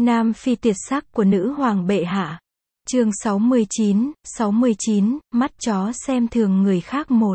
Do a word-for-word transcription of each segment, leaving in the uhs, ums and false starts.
Nam phi tuyệt sắc của nữ hoàng bệ hạ. Chương sáu mươi chín, sáu mươi chín, mắt chó xem thường người khác một.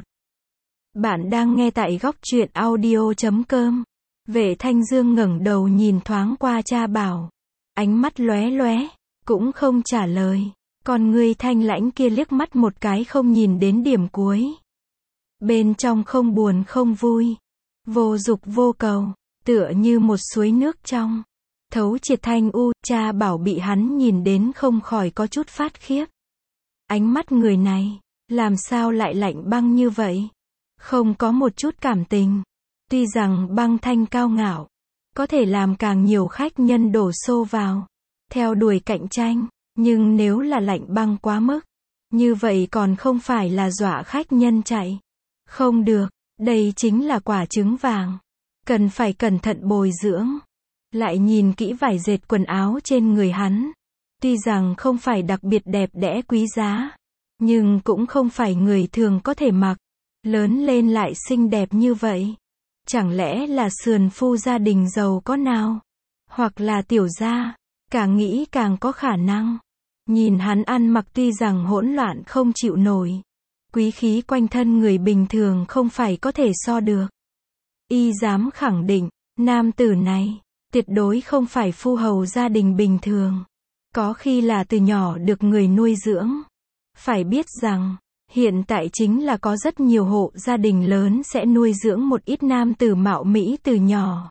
Bạn đang nghe tại góc truyện audio chấm com. Vệ Thanh Dương ngẩng đầu nhìn thoáng qua cha Bảo. Ánh mắt lóe lóe, cũng không trả lời. Còn người thanh lãnh kia liếc mắt một cái không nhìn đến điểm cuối. Bên trong không buồn không vui. Vô dục vô cầu, tựa như một suối nước trong. Thấu triệt thanh u, cha Bảo bị hắn nhìn đến không khỏi có chút phát khiếp. Ánh mắt người này, làm sao lại lạnh băng như vậy? Không có một chút cảm tình. Tuy rằng băng thanh cao ngạo, có thể làm càng nhiều khách nhân đổ xô vào, theo đuổi cạnh tranh, nhưng nếu là lạnh băng quá mức, như vậy còn không phải là dọa khách nhân chạy. Không được, đây chính là quả trứng vàng. Cần phải cẩn thận bồi dưỡng. Lại nhìn kỹ vải dệt quần áo trên người hắn. Tuy rằng không phải đặc biệt đẹp đẽ quý giá, nhưng cũng không phải người thường có thể mặc. Lớn lên lại xinh đẹp như vậy. Chẳng lẽ là sườn phu gia đình giàu có nào? Hoặc là tiểu gia? Càng nghĩ càng có khả năng. Nhìn hắn ăn mặc tuy rằng hỗn loạn không chịu nổi. Quý khí quanh thân người bình thường không phải có thể so được. Y dám khẳng định, nam tử này, tuyệt đối không phải phu hầu gia đình bình thường. Có khi là từ nhỏ được người nuôi dưỡng. Phải biết rằng, hiện tại chính là có rất nhiều hộ gia đình lớn sẽ nuôi dưỡng một ít nam tử mạo mỹ từ nhỏ.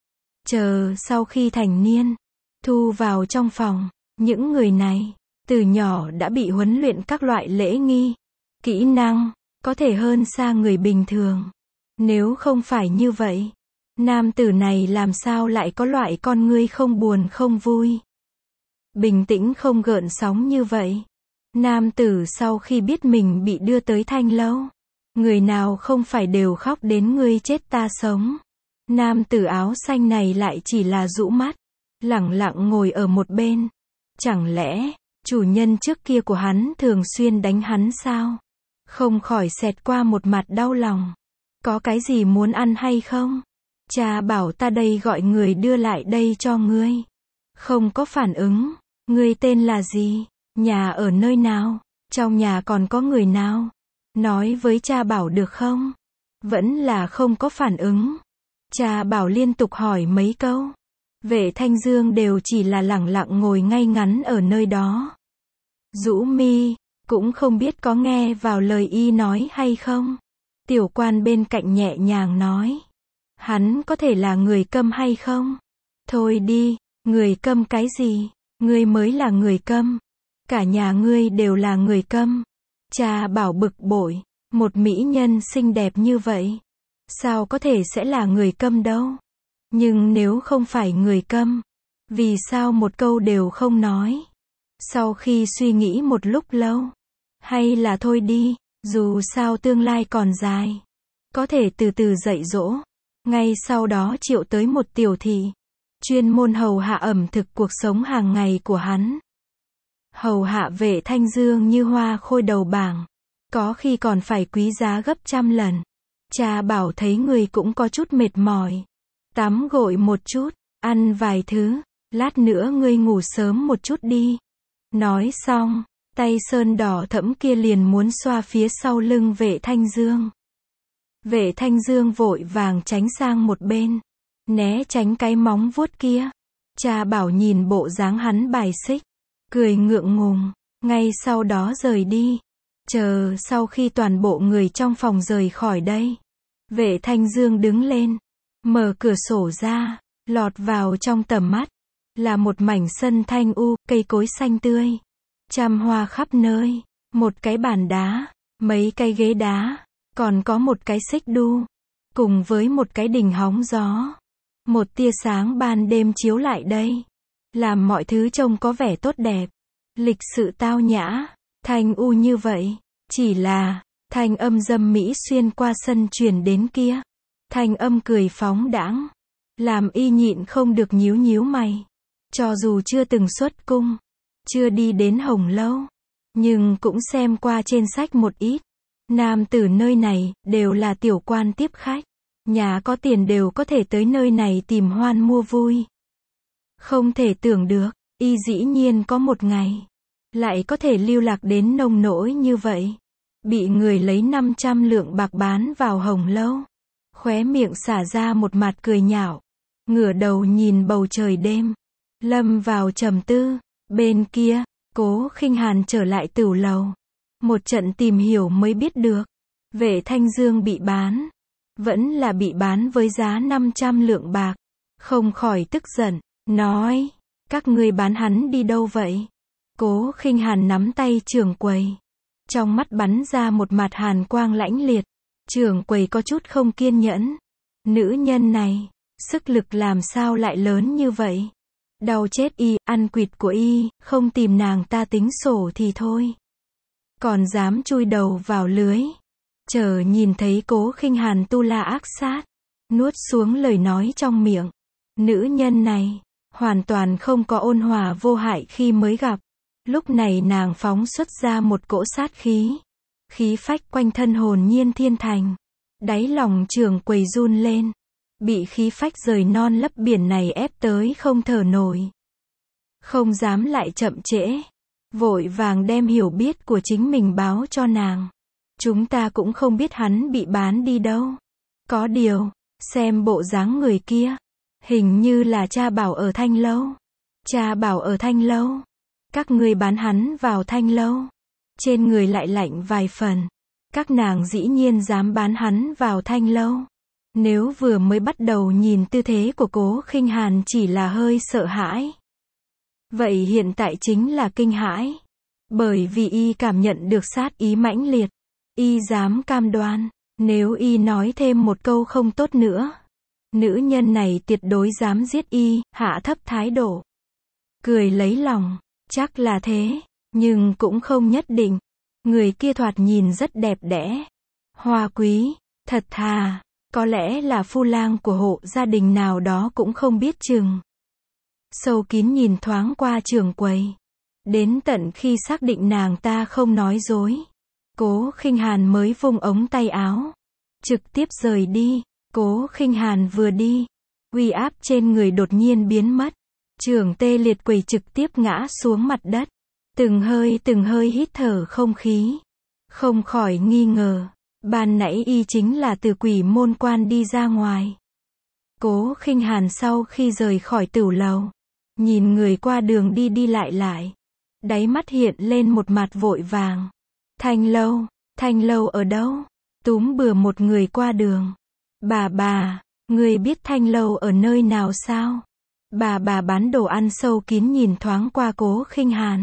Chờ sau khi thành niên, thu vào trong phòng, những người này, từ nhỏ đã bị huấn luyện các loại lễ nghi, kỹ năng, có thể hơn xa người bình thường. Nếu không phải như vậy, nam tử này làm sao lại có loại con ngươi không buồn không vui, bình tĩnh không gợn sóng như vậy. Nam tử sau khi biết mình bị đưa tới thanh lâu, người nào không phải đều khóc đến ngươi chết ta sống. Nam tử áo xanh này lại chỉ là rũ mắt, lẳng lặng ngồi ở một bên. Chẳng lẽ, chủ nhân trước kia của hắn thường xuyên đánh hắn sao? Không khỏi xẹt qua một mặt đau lòng. Có cái gì muốn ăn hay không? Cha bảo ta đây gọi người đưa lại đây cho ngươi. Không có phản ứng. Ngươi tên là gì? Nhà ở nơi nào? Trong nhà còn có người nào? Nói với cha Bảo được không? Vẫn là không có phản ứng. Cha Bảo liên tục hỏi mấy câu. Vệ Thanh Dương đều chỉ là lẳng lặng ngồi ngay ngắn ở nơi đó. Rũ mi, cũng không biết có nghe vào lời y nói hay không. Tiểu quan bên cạnh nhẹ nhàng nói. Hắn có thể là người câm hay không? Thôi đi, người câm cái gì? Ngươi mới là người câm. Cả nhà ngươi đều là người câm. Cha Bảo bực bội. Một mỹ nhân xinh đẹp như vậy, sao có thể sẽ là người câm đâu? Nhưng nếu không phải người câm, vì sao một câu đều không nói? Sau khi suy nghĩ một lúc lâu, hay là thôi đi, dù sao tương lai còn dài, có thể từ từ dạy dỗ. Ngay sau đó triệu tới một tiểu thị, chuyên môn hầu hạ ẩm thực cuộc sống hàng ngày của hắn. Hầu hạ Vệ Thanh Dương như hoa khôi đầu bảng, có khi còn phải quý giá gấp trăm lần. Cha Bảo thấy người cũng có chút mệt mỏi, tắm gội một chút, ăn vài thứ, lát nữa ngươi ngủ sớm một chút đi. Nói xong, tay sơn đỏ thẫm kia liền muốn xoa phía sau lưng Vệ Thanh Dương. Vệ Thanh Dương vội vàng tránh sang một bên, né tránh cái móng vuốt kia. Cha Bảo nhìn bộ dáng hắn bài xích, cười ngượng ngùng, ngay sau đó rời đi. Chờ sau khi toàn bộ người trong phòng rời khỏi đây, Vệ Thanh Dương đứng lên, mở cửa sổ ra, lọt vào trong tầm mắt, là một mảnh sân thanh u, cây cối xanh tươi, trăm hoa khắp nơi, một cái bàn đá, mấy cái ghế đá, còn có một cái xích đu, cùng với một cái đình hóng gió. Một tia sáng ban đêm chiếu lại đây, làm mọi thứ trông có vẻ tốt đẹp, lịch sự tao nhã, thanh u như vậy. Chỉ là, thanh âm dâm mỹ xuyên qua sân truyền đến kia. Thanh âm cười phóng đãng, làm y nhịn không được nhíu nhíu mày. Cho dù chưa từng xuất cung, chưa đi đến hồng lâu, nhưng cũng xem qua trên sách một ít. Nam tử nơi này, đều là tiểu quan tiếp khách. Nhà có tiền đều có thể tới nơi này tìm hoan mua vui. Không thể tưởng được, y dĩ nhiên có một ngày, lại có thể lưu lạc đến nông nỗi như vậy. Bị người lấy năm trăm lượng bạc bán vào Hồng Lâu. Khóe miệng xả ra một mặt cười nhạo. Ngửa đầu nhìn bầu trời đêm. Lâm vào trầm tư. Bên kia, Cố Khinh Hàn trở lại tửu lầu. Một trận tìm hiểu mới biết được. Vệ Thanh Dương bị bán. Vẫn là bị bán với giá năm trăm lượng bạc. Không khỏi tức giận. Nói. Các ngươi bán hắn đi đâu vậy? Cố Khinh Hàn nắm tay trưởng quầy. Trong mắt bắn ra một mặt hàn quang lãnh liệt. Trưởng quầy có chút không kiên nhẫn. Nữ nhân này, sức lực làm sao lại lớn như vậy? Đau chết y, ăn quỵt của y, không tìm nàng ta tính sổ thì thôi. Còn dám chui đầu vào lưới. Chờ nhìn thấy Cố Khinh Hàn tu la ác sát. Nuốt xuống lời nói trong miệng. Nữ nhân này, hoàn toàn không có ôn hòa vô hại khi mới gặp. Lúc này nàng phóng xuất ra một cỗ sát khí. Khí phách quanh thân hồn nhiên thiên thành. Đáy lòng trưởng quầy run lên. Bị khí phách rời non lấp biển này ép tới không thở nổi. Không dám lại chậm trễ. Vội vàng đem hiểu biết của chính mình báo cho nàng. Chúng ta cũng không biết hắn bị bán đi đâu. Có điều, xem bộ dáng người kia. Hình như là cha bảo ở Thanh Lâu. Cha bảo ở Thanh Lâu. Các ngươi bán hắn vào Thanh Lâu. Trên người lại lạnh vài phần. Các nàng dĩ nhiên dám bán hắn vào Thanh Lâu. Nếu vừa mới bắt đầu nhìn tư thế của Cố Khinh Hàn chỉ là hơi sợ hãi. Vậy hiện tại chính là kinh hãi. Bởi vì y cảm nhận được sát ý mãnh liệt. Y dám cam đoan. Nếu y nói thêm một câu không tốt nữa. Nữ nhân này tuyệt đối dám giết y, hạ thấp thái độ. Cười lấy lòng. Chắc là thế. Nhưng cũng không nhất định. Người kia thoạt nhìn rất đẹp đẽ. Hoa quý. Thật thà. Có lẽ là phu lang của hộ gia đình nào đó cũng không biết chừng. Sâu kín nhìn thoáng qua trưởng quầy. Đến tận khi xác định nàng ta không nói dối. Cố Khinh Hàn mới vung ống tay áo. Trực tiếp rời đi. Cố Khinh Hàn vừa đi. Uy áp trên người đột nhiên biến mất. Trưởng tê liệt quầy trực tiếp ngã xuống mặt đất. Từng hơi từng hơi hít thở không khí. Không khỏi nghi ngờ. Ban nãy y chính là từ quỷ môn quan đi ra ngoài. Cố Khinh Hàn sau khi rời khỏi tửu lầu. Nhìn người qua đường đi đi lại lại. Đáy mắt hiện lên một mặt vội vàng. Thanh Lâu, Thanh Lâu ở đâu? Túm bừa một người qua đường. Bà bà, người biết Thanh Lâu ở nơi nào sao? Bà bà bán đồ ăn sâu kín nhìn thoáng qua Cố Khinh Hàn.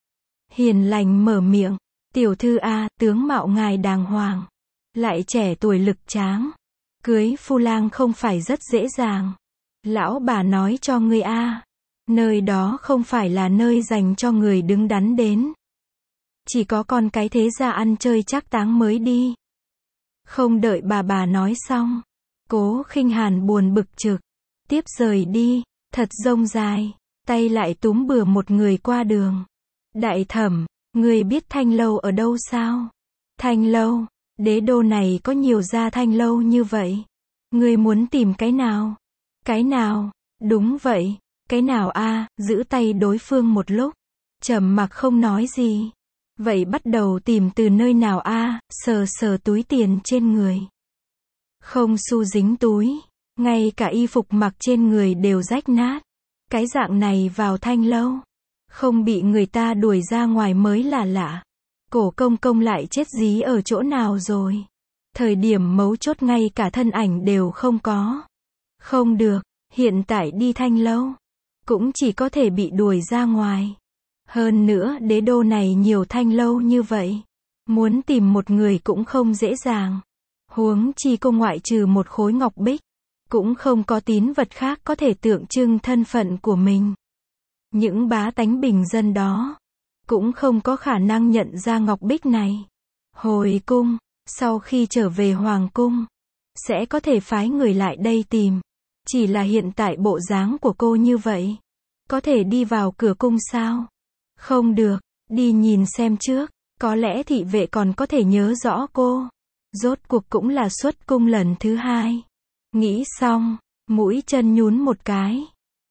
Hiền lành mở miệng. Tiểu thư a, tướng mạo ngài đàng hoàng. Lại trẻ tuổi lực tráng. Cưới phu lang không phải rất dễ dàng. Lão bà nói cho ngươi a, nơi đó không phải là nơi dành cho người đứng đắn đến. Chỉ có con cái thế gia ăn chơi trác táng mới đi. Không đợi bà bà nói xong. Cố Khinh Hàn buồn bực trực. Tiếp rời đi. Thật rông dài. Tay lại túm bừa một người qua đường. Đại thẩm, người biết Thanh Lâu ở đâu sao? Thanh Lâu, đế đô này có nhiều gia Thanh Lâu như vậy. Người muốn tìm cái nào? Cái nào? Đúng vậy. Cái nào a? Giữ tay đối phương một lúc. Trầm mặc không nói gì. Vậy bắt đầu tìm từ nơi nào a? Sờ sờ túi tiền trên người. Không xu dính túi. Ngay cả y phục mặc trên người đều rách nát. Cái dạng này vào Thanh Lâu. Không bị người ta đuổi ra ngoài mới là lạ. Cổ công công lại chết dí ở chỗ nào rồi? Thời điểm mấu chốt ngay cả thân ảnh đều không có. Không được, hiện tại đi Thanh Lâu. Cũng chỉ có thể bị đuổi ra ngoài. Hơn nữa đế đô này nhiều Thanh Lâu như vậy. Muốn tìm một người cũng không dễ dàng. Huống chi cô ngoại trừ một khối ngọc bích. Cũng không có tín vật khác có thể tượng trưng thân phận của mình. Những bá tánh bình dân đó. Cũng không có khả năng nhận ra ngọc bích này. Hồi cung, sau khi trở về hoàng cung. Sẽ có thể phái người lại đây tìm. Chỉ là hiện tại bộ dáng của cô như vậy. Có thể đi vào cửa cung sao? Không được, đi nhìn xem trước. Có lẽ thị vệ còn có thể nhớ rõ cô. Rốt cuộc cũng là xuất cung lần thứ hai. Nghĩ xong, mũi chân nhún một cái.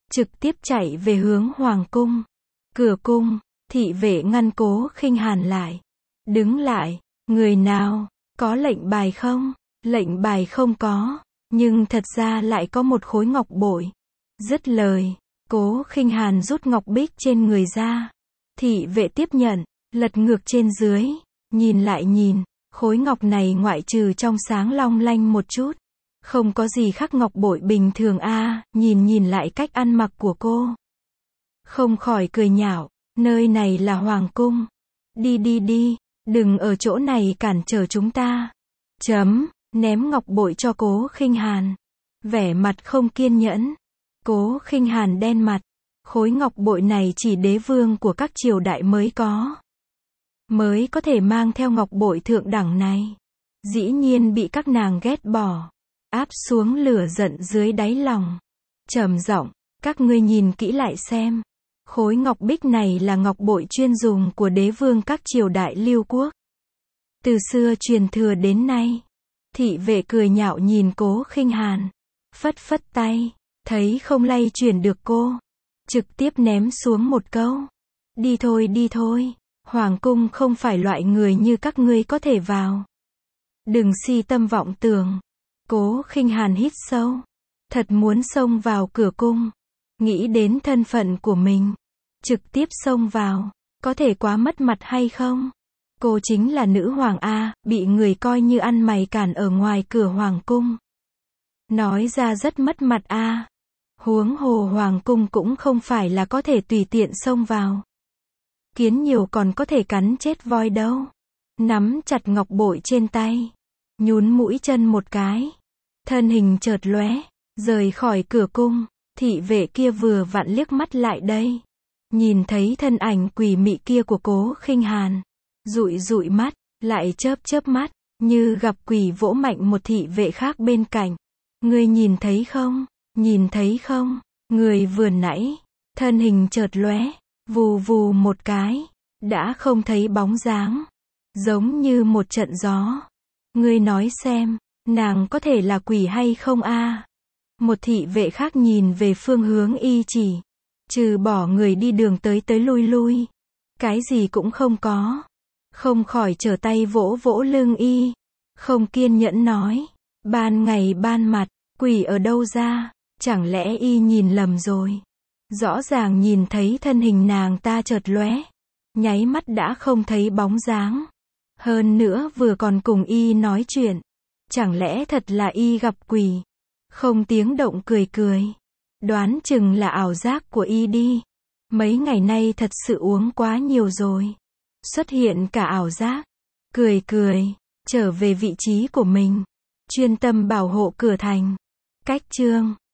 trực tiếp chạy về hướng hoàng cung. Cửa cung, thị vệ ngăn Cố Khinh Hàn lại. Đứng lại, người nào, có lệnh bài không? Lệnh bài không có, nhưng thật ra lại có một khối ngọc bội. Dứt lời, Cố Khinh Hàn rút ngọc bích trên người ra. Thị vệ tiếp nhận, lật ngược trên dưới, nhìn lại nhìn, khối ngọc này ngoại trừ trong sáng long lanh một chút, không có gì khác ngọc bội bình thường a. À, nhìn nhìn lại cách ăn mặc của cô, không khỏi cười nhạo, nơi này là hoàng cung. Đi đi đi, đừng ở chỗ này cản trở chúng ta. Chấm, ném ngọc bội cho Cố Khinh Hàn. Vẻ mặt không kiên nhẫn. Cố Khinh Hàn đen mặt. Khối ngọc bội này chỉ đế vương của các triều đại mới có. Mới có thể mang theo ngọc bội thượng đẳng này. Dĩ nhiên bị các nàng ghét bỏ. Áp xuống lửa giận dưới đáy lòng. Trầm giọng, các ngươi nhìn kỹ lại xem. Khối ngọc bích này là ngọc bội chuyên dùng của đế vương các triều đại Lưu Quốc. Từ xưa truyền thừa đến nay. Thị vệ cười nhạo nhìn Cố Khinh Hàn. Phất phất tay, thấy không lay chuyển được cô. Trực tiếp ném xuống một câu. Đi thôi đi thôi, hoàng cung không phải loại người như các ngươi có thể vào. Đừng si tâm vọng tưởng. Cố Khinh Hàn hít sâu. Thật muốn xông vào cửa cung. Nghĩ đến thân phận của mình. Trực tiếp xông vào. Có thể quá mất mặt hay không? Cô chính là nữ hoàng A, bị người coi như ăn mày cản ở ngoài cửa hoàng cung. Nói ra rất mất mặt A. Huống hồ hoàng cung cũng không phải là có thể tùy tiện xông vào. Kiến nhiều còn có thể cắn chết voi đâu. Nắm chặt ngọc bội trên tay. Nhún mũi chân một cái. Thân hình chợt lóe, rời khỏi cửa cung. Thị vệ kia vừa vặn liếc mắt lại đây. Nhìn thấy thân ảnh quỷ mị kia của Cố Khinh Hàn. Dụi dụi mắt, lại chớp chớp mắt, như gặp quỷ vỗ mạnh một thị vệ khác bên cạnh. Ngươi nhìn thấy không? Nhìn thấy không? Người vừa nãy, thân hình chợt lóe, vù vù một cái, đã không thấy bóng dáng. Giống như một trận gió. Ngươi nói xem, nàng có thể là quỷ hay không a? Một thị vệ khác nhìn về phương hướng y chỉ. Trừ bỏ người đi đường tới tới lui lui. Cái gì cũng không có. Không khỏi trở tay vỗ vỗ lưng y. Không kiên nhẫn nói. Ban ngày ban mặt, quỷ ở đâu ra? Chẳng lẽ y nhìn lầm rồi? Rõ ràng nhìn thấy thân hình nàng ta chợt lóe. Nháy mắt đã không thấy bóng dáng. Hơn nữa vừa còn cùng y nói chuyện. Chẳng lẽ thật là y gặp quỷ? Không tiếng động cười cười. Đoán chừng là ảo giác của y đi. Mấy ngày nay thật sự uống quá nhiều rồi. Xuất hiện cả ảo giác. Cười cười, trở về vị trí của mình. Chuyên tâm bảo hộ cửa thành. Cách chương